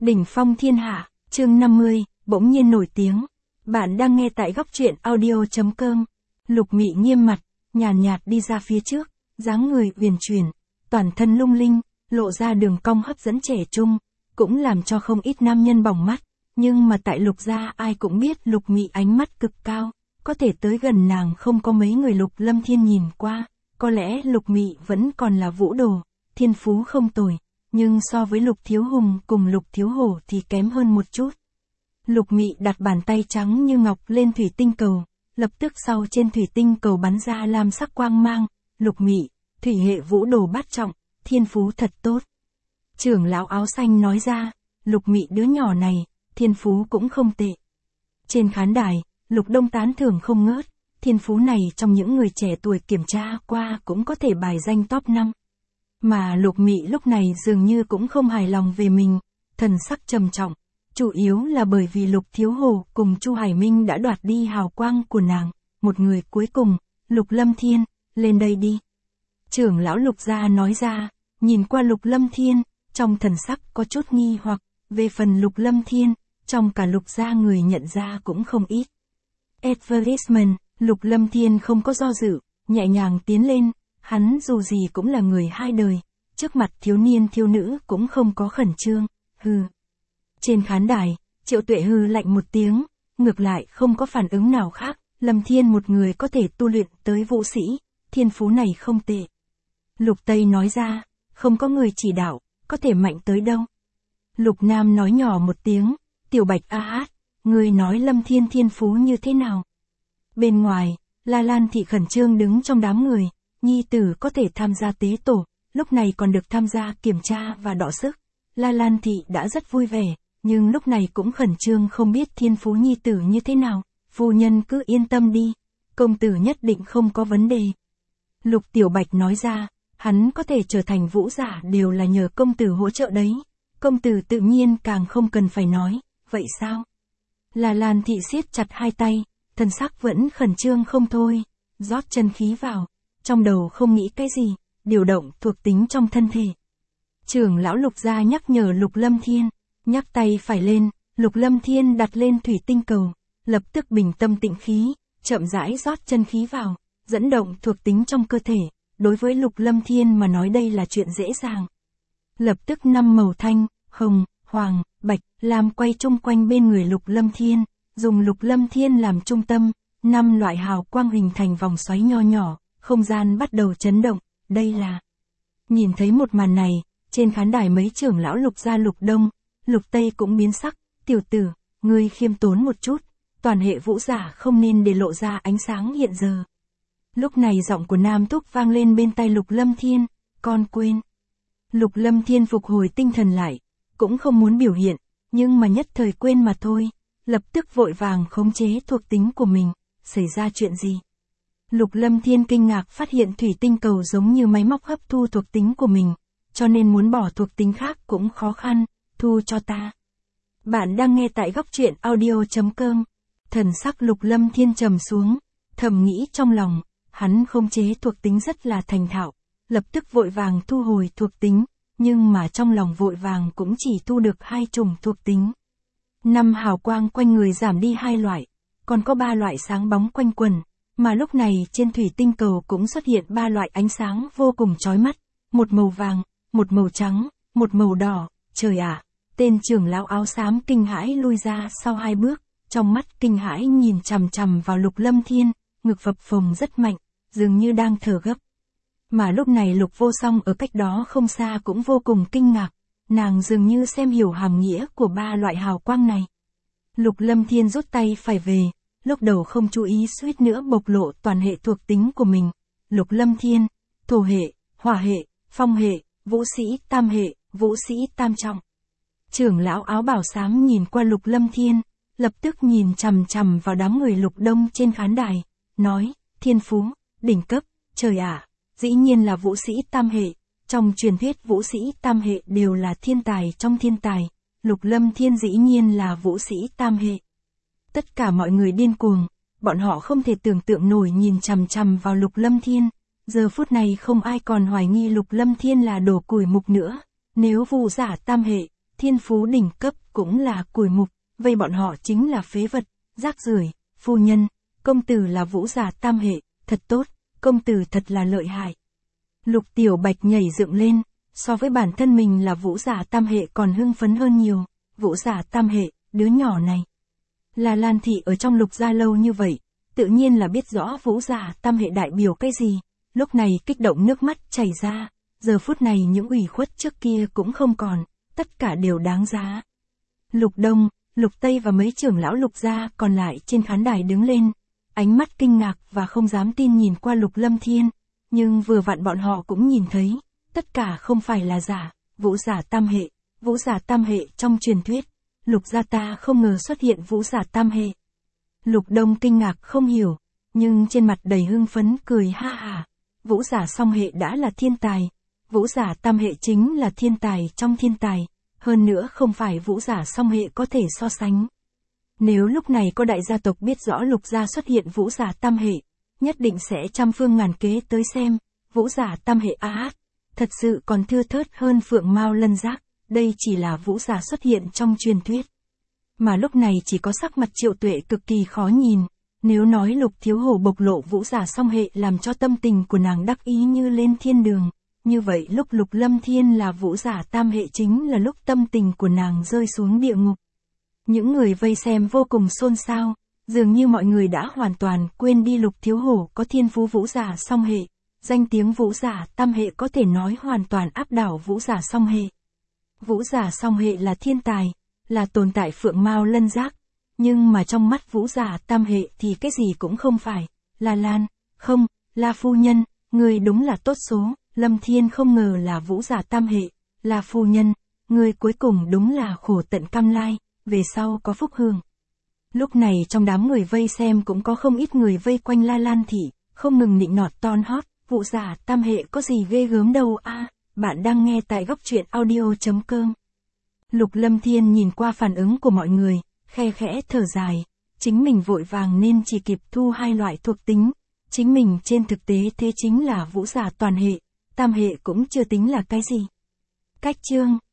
Đỉnh phong thiên hạ, chương 50, bỗng nhiên nổi tiếng. Bạn đang nghe tại góc truyện audio.com. Lục Mị nghiêm mặt, nhàn nhạt đi ra phía trước, dáng người uyển chuyển, toàn thân lung linh, lộ ra đường cong hấp dẫn trẻ trung, cũng làm cho không ít nam nhân bỏng mắt. Nhưng mà tại Lục gia ai cũng biết Lục Mị ánh mắt cực cao, có thể tới gần nàng không có mấy người Lục Lâm Thiên nhìn qua. Có lẽ Lục Mị vẫn còn là vũ đồ, thiên phú không tồi, nhưng so với Lục Thiếu Hùng cùng Lục Thiếu Hổ thì kém hơn một chút. Lục Mị đặt bàn tay trắng như ngọc lên thủy tinh cầu, lập tức sau trên thủy tinh cầu bắn ra lam sắc quang mang. Lục Mị, thủy hệ vũ đồ bát trọng, thiên phú thật tốt. Trưởng lão áo xanh nói ra, Lục Mị đứa nhỏ này, thiên phú cũng không tệ. Trên khán đài, Lục Đông tán thưởng không ngớt, thiên phú này trong những người trẻ tuổi kiểm tra qua cũng có thể bài danh top 5. Mà Lục Mị lúc này dường như cũng không hài lòng về mình, thần sắc trầm trọng, chủ yếu là bởi vì Lục Thiếu Hổ cùng Chu Hải Minh đã đoạt đi hào quang của nàng. Một người cuối cùng, Lục Lâm Thiên, lên đây đi. Trưởng lão Lục gia nói ra, nhìn qua Lục Lâm Thiên, trong thần sắc có chút nghi hoặc, về phần Lục Lâm Thiên, trong cả Lục gia người nhận ra cũng không ít. Advertisement, Lục Lâm Thiên không có do dự, nhẹ nhàng tiến lên, hắn dù gì cũng là người hai đời, trước mặt thiếu niên thiếu nữ cũng không có khẩn trương, hừ. Trên khán đài, Triệu Tuệ hừ lạnh một tiếng, ngược lại không có phản ứng nào khác, Lâm Thiên một người có thể tu luyện tới vũ sĩ, thiên phú này không tệ. Lục Tây nói ra, không có người chỉ đạo, có thể mạnh tới đâu. Lục Nam nói nhỏ một tiếng, Tiểu Bạch a hát, người nói Lâm Thiên thiên phú như thế nào? Bên ngoài, La Lan Thị khẩn trương đứng trong đám người, nhi tử có thể tham gia tế tổ, lúc này còn được tham gia kiểm tra và đọ sức. La Lan Thị đã rất vui vẻ, nhưng lúc này cũng khẩn trương không biết thiên phú nhi tử như thế nào. Phu nhân cứ yên tâm đi, công tử nhất định không có vấn đề. Lục Tiểu Bạch nói ra, hắn có thể trở thành vũ giả đều là nhờ công tử hỗ trợ đấy. Công tử tự nhiên càng không cần phải nói, vậy sao? La Lan Thị siết chặt hai tay, thần sắc vẫn khẩn trương không thôi, rót chân khí vào, trong đầu không nghĩ cái gì, điều động thuộc tính trong thân thể. Trưởng lão Lục gia nhắc nhở Lục Lâm Thiên, nhắc tay phải lên, Lục Lâm Thiên đặt lên thủy tinh cầu, lập tức bình tâm tĩnh khí, chậm rãi rót chân khí vào, dẫn động thuộc tính trong cơ thể. Đối với Lục Lâm Thiên mà nói đây là chuyện dễ dàng. Lập tức 5 màu thanh, hồng, hoàng, bạch, lam quay chung quanh bên người Lục Lâm Thiên, dùng Lục Lâm Thiên làm trung tâm, 5 loại hào quang hình thành vòng xoáy nho nhỏ, không gian bắt đầu chấn động. Đây là... Nhìn thấy một màn này, trên khán đài mấy trưởng lão Lục gia Lục Đông, Lục Tây cũng biến sắc. Tiểu tử, ngươi khiêm tốn một chút, toàn hệ vũ giả không nên để lộ ra ánh sáng hiện giờ. Lúc này giọng của Nam Túc vang lên bên tai Lục Lâm Thiên, con quên. Lục Lâm Thiên phục hồi tinh thần lại, cũng không muốn biểu hiện, nhưng mà nhất thời quên mà thôi, lập tức vội vàng khống chế thuộc tính của mình. Xảy ra chuyện gì? Lục Lâm Thiên kinh ngạc phát hiện thủy tinh cầu giống như máy móc hấp thu thuộc tính của mình, cho nên muốn bỏ thuộc tính khác cũng khó khăn. Thu cho ta. Bạn đang nghe tại góc truyện audio.com. Thần sắc Lục Lâm Thiên trầm xuống, thầm nghĩ trong lòng, hắn khống chế thuộc tính rất là thành thạo, lập tức vội vàng thu hồi thuộc tính, nhưng mà trong lòng vội vàng cũng chỉ thu được 2 chủng thuộc tính. 5 hào quang quanh người giảm đi 2 loại, còn có 3 loại sáng bóng quanh quần, mà lúc này trên thủy tinh cầu cũng xuất hiện 3 loại ánh sáng vô cùng chói mắt, một màu vàng, một màu trắng, một màu đỏ. Trời ạ! Tên trưởng lão áo xám kinh hãi lui ra sau 2 bước, trong mắt kinh hãi nhìn chằm chằm vào Lục Lâm Thiên, ngực phập phồng rất mạnh, dường như đang thở gấp. Mà lúc này Lục Vô Song ở cách đó không xa cũng vô cùng kinh ngạc, nàng dường như xem hiểu hàm nghĩa của 3 loại hào quang này. Lục Lâm Thiên rút tay phải về, lúc đầu không chú ý suýt nữa bộc lộ toàn hệ thuộc tính của mình. Lục Lâm Thiên, thổ hệ, hỏa hệ, phong hệ, vũ sĩ tam hệ, vũ sĩ tam trọng. Trưởng lão áo bảo xám nhìn qua Lục Lâm Thiên, lập tức nhìn chằm chằm vào đám người Lục Đông trên khán đài, nói, thiên phú, đỉnh cấp, trời ạ, dĩ nhiên là vũ sĩ tam hệ, trong truyền thuyết vũ sĩ tam hệ đều là thiên tài trong thiên tài, Lục Lâm Thiên dĩ nhiên là vũ sĩ tam hệ. Tất cả mọi người điên cuồng, bọn họ không thể tưởng tượng nổi nhìn chằm chằm vào Lục Lâm Thiên, giờ phút này không ai còn hoài nghi Lục Lâm Thiên là đồ củi mục nữa, nếu vũ giả tam hệ, thiên phú đỉnh cấp cũng là cùi mục, vây bọn họ chính là phế vật, rác rưởi. Phu nhân, công tử là vũ giả tam hệ, thật tốt, công tử thật là lợi hại. Lục Tiểu Bạch nhảy dựng lên, so với bản thân mình là vũ giả tam hệ còn hưng phấn hơn nhiều. Vũ giả tam hệ, đứa nhỏ này. Là Lan thị ở trong Lục gia lâu như vậy, tự nhiên là biết rõ vũ giả tam hệ đại biểu cái gì. Lúc này kích động nước mắt chảy ra, giờ phút này những ủy khuất trước kia cũng không còn, tất cả đều đáng giá. Lục Đông, Lục Tây và mấy trưởng lão Lục gia còn lại trên khán đài đứng lên, ánh mắt kinh ngạc và không dám tin nhìn qua Lục Lâm Thiên, nhưng vừa vặn bọn họ cũng nhìn thấy, tất cả không phải là giả, vũ giả tam hệ trong truyền thuyết, Lục gia ta không ngờ xuất hiện vũ giả tam hệ. Lục Đông kinh ngạc không hiểu, nhưng trên mặt đầy hưng phấn cười ha hả, vũ giả song hệ đã là thiên tài, vũ giả tam hệ chính là thiên tài trong thiên tài, hơn nữa không phải vũ giả song hệ có thể so sánh. Nếu lúc này có đại gia tộc biết rõ Lục gia xuất hiện vũ giả tam hệ, nhất định sẽ trăm phương ngàn kế tới xem, vũ giả tam hệ thật sự còn thưa thớt hơn phượng mao lân giác, đây chỉ là vũ giả xuất hiện trong truyền thuyết. Mà lúc này chỉ có sắc mặt Triệu Tuệ cực kỳ khó nhìn, nếu nói Lục Thiếu Hổ bộc lộ vũ giả song hệ làm cho tâm tình của nàng đắc ý như lên thiên đường, như vậy lúc Lục Lâm Thiên là vũ giả tam hệ chính là lúc tâm tình của nàng rơi xuống địa ngục. Những người vây xem vô cùng xôn xao, dường như mọi người đã hoàn toàn quên đi Lục Thiếu Hổ có thiên phú vũ giả song hệ, danh tiếng vũ giả tam hệ có thể nói hoàn toàn áp đảo vũ giả song hệ. Vũ giả song hệ là thiên tài, là tồn tại phượng mao lân giác, nhưng mà trong mắt vũ giả tam hệ thì cái gì cũng không phải, là Lan, không, là phu nhân, người đúng là tốt số, Lâm Thiên không ngờ là vũ giả tam hệ, là phu nhân, người cuối cùng đúng là khổ tận cam lai, về sau có phúc hưởng. Lúc này trong đám người vây xem cũng có không ít người vây quanh La Lan thị, không ngừng nịnh nọt ton hót, vũ giả tam hệ có gì ghê gớm đâu a. Bạn đang nghe tại góc truyện audio.com. Lục Lâm Thiên nhìn qua phản ứng của mọi người, khe khẽ thở dài, chính mình vội vàng nên chỉ kịp thu hai loại thuộc tính, chính mình trên thực tế thế chính là vũ giả toàn hệ, tam hệ cũng chưa tính là cái gì. Cách chương